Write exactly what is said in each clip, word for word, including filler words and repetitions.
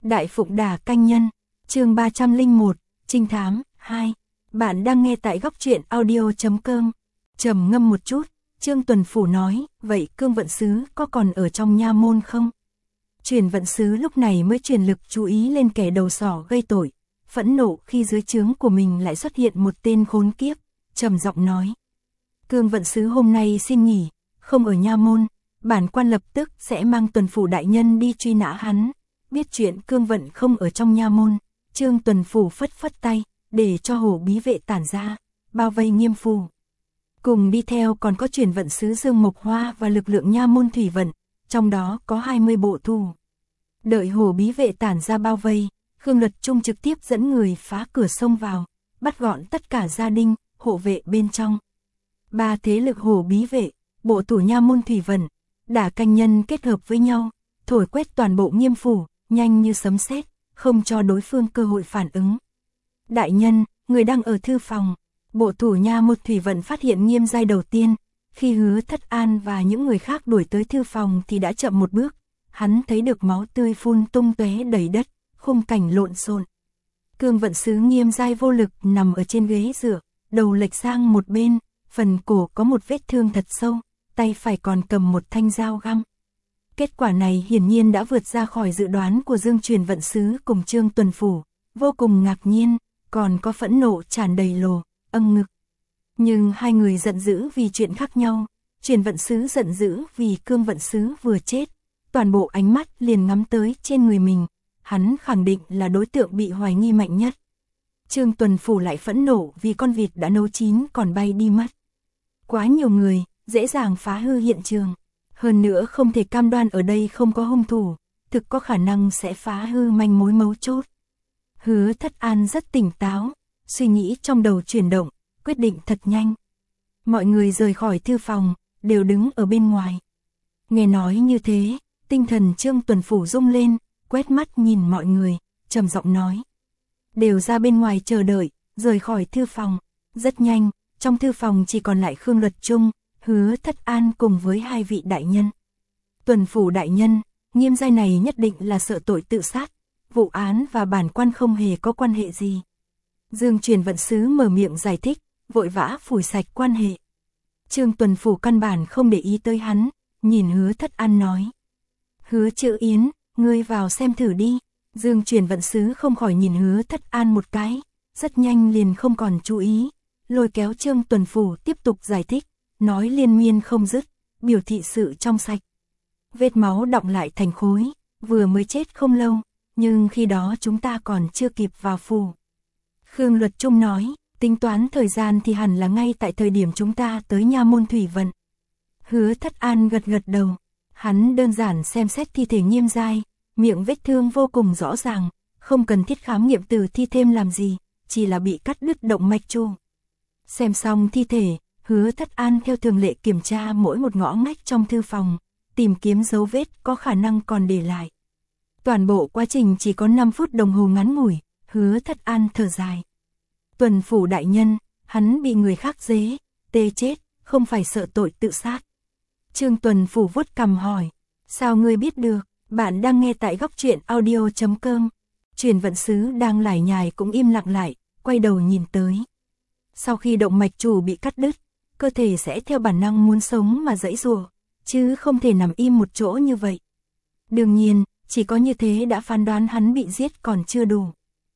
Đại Phụng Đà Canh Nhân, chương ba trăm lẻ một, Trinh Thám, hai. Bạn đang nghe tại góc truyện audio chấm com. Trầm ngâm một chút, Trương Tuần Phủ nói, vậy Cương Vận Sứ có còn ở trong nha môn không? Truyền Vận Sứ lúc này mới truyền lực chú ý lên kẻ đầu sỏ gây tội, phẫn nộ khi dưới trướng của mình lại xuất hiện một tên khốn kiếp, trầm giọng nói. Cương Vận Sứ hôm nay xin nghỉ, không ở nha môn, bản quan lập tức sẽ mang Tuần Phủ đại nhân đi truy nã hắn. Biết chuyện Cương Vận không ở trong nha môn, Trương Tuần Phủ phất phất tay, để cho hổ bí vệ tản ra, bao vây Nghiêm Phủ. Cùng đi theo còn có Truyền Vận Sứ Dương Mộc Hoa và lực lượng nha môn thủy vận, trong đó có hai mươi bộ thù. Đợi hổ bí vệ tản ra bao vây, Khương Luật Trung trực tiếp dẫn người phá cửa sông vào, bắt gọn tất cả gia đình, hộ vệ bên trong. Ba thế lực hổ bí vệ, bộ thủ nha môn thủy vận, Đả Canh Nhân kết hợp với nhau, thổi quét toàn bộ Nghiêm Phủ, nhanh như sấm sét, không cho đối phương cơ hội phản ứng. Đại nhân, người đang ở thư phòng. Bộ thủ nha môn thủy vận phát hiện Nghiêm giai đầu tiên, khi Hứa Thất An và những người khác đuổi tới thư phòng thì đã chậm một bước, hắn thấy được máu tươi phun tung tóe đầy đất, khung cảnh lộn xộn. Cương Vận Sứ Nghiêm giai vô lực nằm ở trên ghế dựa, đầu lệch sang một bên, phần cổ có một vết thương thật sâu, tay phải còn cầm một thanh dao găm. Kết quả này hiển nhiên đã vượt ra khỏi dự đoán của Dương Truyền Vận Sứ cùng Trương Tuần Phủ, vô cùng ngạc nhiên, còn có phẫn nộ tràn đầy lồ, âng ngực. Nhưng hai người giận dữ vì chuyện khác nhau, Truyền Vận Sứ giận dữ vì Cương Vận Sứ vừa chết, toàn bộ ánh mắt liền ngắm tới trên người mình, hắn khẳng định là đối tượng bị hoài nghi mạnh nhất. Trương Tuần Phủ lại phẫn nộ vì con vịt đã nấu chín còn bay đi mất. Quá nhiều người, dễ dàng phá hư hiện trường. Hơn nữa không thể cam đoan ở đây không có hung thủ, thực có khả năng sẽ phá hư manh mối mấu chốt. Hứa Thất An rất tỉnh táo, suy nghĩ trong đầu chuyển động, quyết định thật nhanh. Mọi người rời khỏi thư phòng, đều đứng ở bên ngoài. Nghe nói như thế, tinh thần Trương Tuần Phủ rung lên, quét mắt nhìn mọi người, trầm giọng nói. Đều ra bên ngoài chờ đợi, rời khỏi thư phòng. Rất nhanh, trong thư phòng chỉ còn lại Khương Luật Trung, Hứa Thất An cùng với hai vị đại nhân. Tuần Phủ đại nhân, Nghiêm giai này nhất định là sợ tội tự sát, vụ án và bản quan không hề có quan hệ gì. Dương Truyền Vận Sứ mở miệng giải thích, vội vã phủi sạch quan hệ. Trương Tuần Phủ căn bản không để ý tới hắn, nhìn Hứa Thất An nói. Hứa Chữ Yến, ngươi vào xem thử đi. Dương Truyền Vận Sứ không khỏi nhìn Hứa Thất An một cái, rất nhanh liền không còn chú ý, lôi kéo Trương Tuần Phủ tiếp tục giải thích, nói liên miên không dứt, biểu thị sự trong sạch. Vết máu đọng lại thành khối, vừa mới chết không lâu, nhưng khi đó chúng ta còn chưa kịp vào phủ. Khương Luật Trung nói, tính toán thời gian thì hẳn là ngay tại thời điểm chúng ta tới nha môn thủy vận. Hứa Thất An gật gật đầu, hắn đơn giản xem xét thi thể Nghiêm giai, miệng vết thương vô cùng rõ ràng, không cần thiết khám nghiệm tử thi thêm làm gì, chỉ là bị cắt đứt động mạch chu. Xem xong thi thể, Hứa Thất An theo thường lệ kiểm tra mỗi một ngõ ngách trong thư phòng, tìm kiếm dấu vết có khả năng còn để lại. Toàn bộ quá trình chỉ có năm phút đồng hồ ngắn ngủi, Hứa Thất An thở dài. Tuần Phủ đại nhân, hắn bị người khác dế, tê chết, không phải sợ tội tự sát. Trương Tuần Phủ vuốt cằm hỏi, sao ngươi biết được, bạn đang nghe tại góc truyện audio chấm com. Truyền Vận Sứ đang lải nhải cũng im lặng lại, quay đầu nhìn tới. Sau khi động mạch chủ bị cắt đứt, cơ thể sẽ theo bản năng muốn sống mà giãy giụa, chứ không thể nằm im một chỗ như vậy. Đương nhiên, chỉ có như thế đã phán đoán hắn bị giết còn chưa đủ.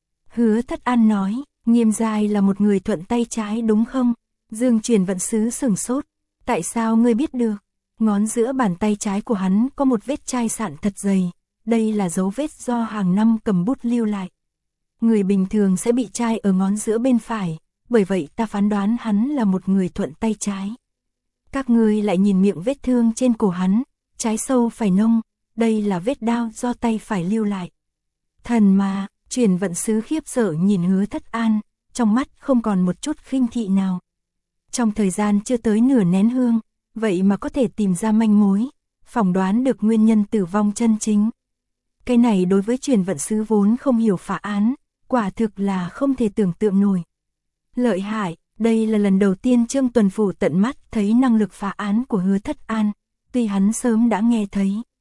Hứa Thất An nói, Nghiêm giai là một người thuận tay trái đúng không? Dương Truyền Vận Sứ sửng sốt, tại sao ngươi biết được? Ngón giữa bàn tay trái của hắn có một vết chai sạn thật dày, đây là dấu vết do hàng năm cầm bút lưu lại. Người bình thường sẽ bị chai ở ngón giữa bên phải, bởi vậy ta phán đoán hắn là một người thuận tay trái. Các ngươi lại nhìn miệng vết thương trên cổ hắn, trái sâu phải nông, đây là vết đao do tay phải lưu lại. Thần mà, Truyền Vận Sứ khiếp sợ nhìn Hứa Thất An, trong mắt không còn một chút khinh thị nào. Trong thời gian chưa tới nửa nén hương, vậy mà có thể tìm ra manh mối, phỏng đoán được nguyên nhân tử vong chân chính. Cái này đối với Truyền Vận Sứ vốn không hiểu phá án, quả thực là không thể tưởng tượng nổi. Lợi hại, đây là lần đầu tiên Trương Tuần Phủ tận mắt thấy năng lực phá án của Hứa Thất An, tuy hắn sớm đã nghe thấy.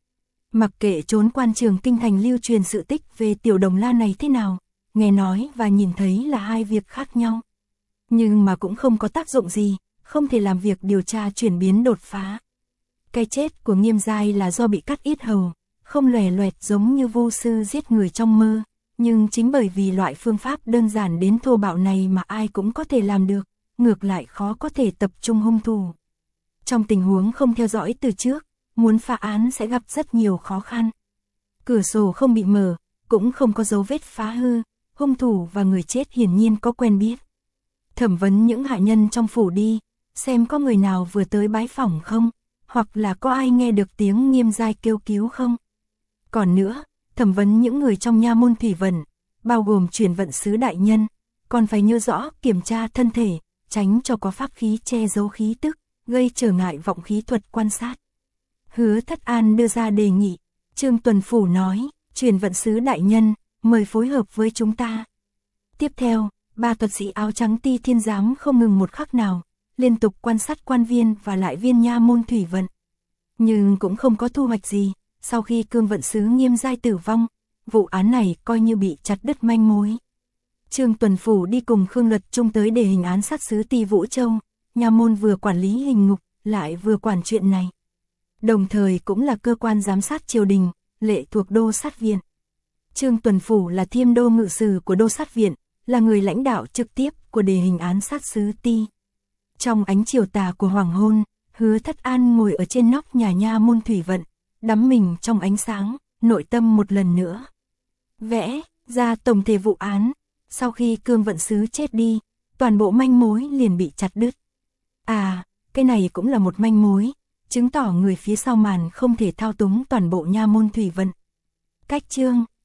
Mặc kệ trốn quan trường kinh thành lưu truyền sự tích về tiểu đồng la này thế nào, nghe nói và nhìn thấy là hai việc khác nhau. Nhưng mà cũng không có tác dụng gì, không thể làm việc điều tra chuyển biến đột phá. Cái chết của Nghiêm Giai là do bị cắt yết hầu, không lòe loẹt giống như vô sư giết người trong mơ, nhưng chính bởi vì loại phương pháp đơn giản đến thô bạo này mà ai cũng có thể làm được, ngược lại khó có thể tập trung hung thủ. Trong tình huống không theo dõi từ trước, muốn phá án sẽ gặp rất nhiều khó khăn. Cửa sổ không bị mở, cũng không có dấu vết phá hư, hung thủ và người chết hiển nhiên có quen biết. Thẩm vấn những hạ nhân trong phủ đi, xem có người nào vừa tới bái phỏng không, hoặc là có ai nghe được tiếng Nghiêm Giai kêu cứu không. Còn nữa, thẩm vấn những người trong nha môn thủy vận, bao gồm chuyển vận sứ đại nhân, còn phải nhớ rõ kiểm tra thân thể, tránh cho có pháp khí che giấu khí tức, gây trở ngại vọng khí thuật quan sát. Hứa Thất An đưa ra đề nghị, Trương Tuần Phủ nói, chuyển vận sứ đại nhân, mời phối hợp với chúng ta. Tiếp theo, ba thuật sĩ áo trắng Ti Thiên Giám không ngừng một khắc nào, liên tục quan sát quan viên và lại viên nha môn thủy vận. Nhưng cũng không có thu hoạch gì, sau khi cương vận sứ Nghiêm Giai tử vong, vụ án này coi như bị chặt đứt manh mối. Trương Tuần Phủ đi cùng Khương Luật Trung tới để hình án sát sứ Ti Vũ Châu, nha môn vừa quản lý hình ngục, lại vừa quản chuyện này. Đồng thời cũng là cơ quan giám sát triều đình, lệ thuộc đô sát viện. Trương Tuần Phủ là thiêm đô ngự sử của đô sát viện, là người lãnh đạo trực tiếp của đề hình án sát sứ Ti. Trong ánh chiều tà của hoàng hôn, Hứa Thất An ngồi ở trên nóc nhà nha môn thủy vận, đắm mình trong ánh sáng, nội tâm một lần nữa vẽ ra tổng thể vụ án. Sau khi cương vận sứ chết đi, toàn bộ manh mối liền bị chặt đứt. À, cái này cũng là một manh mối, chứng tỏ người phía sau màn không thể thao túng toàn bộ nha môn thủy vận. Cách chương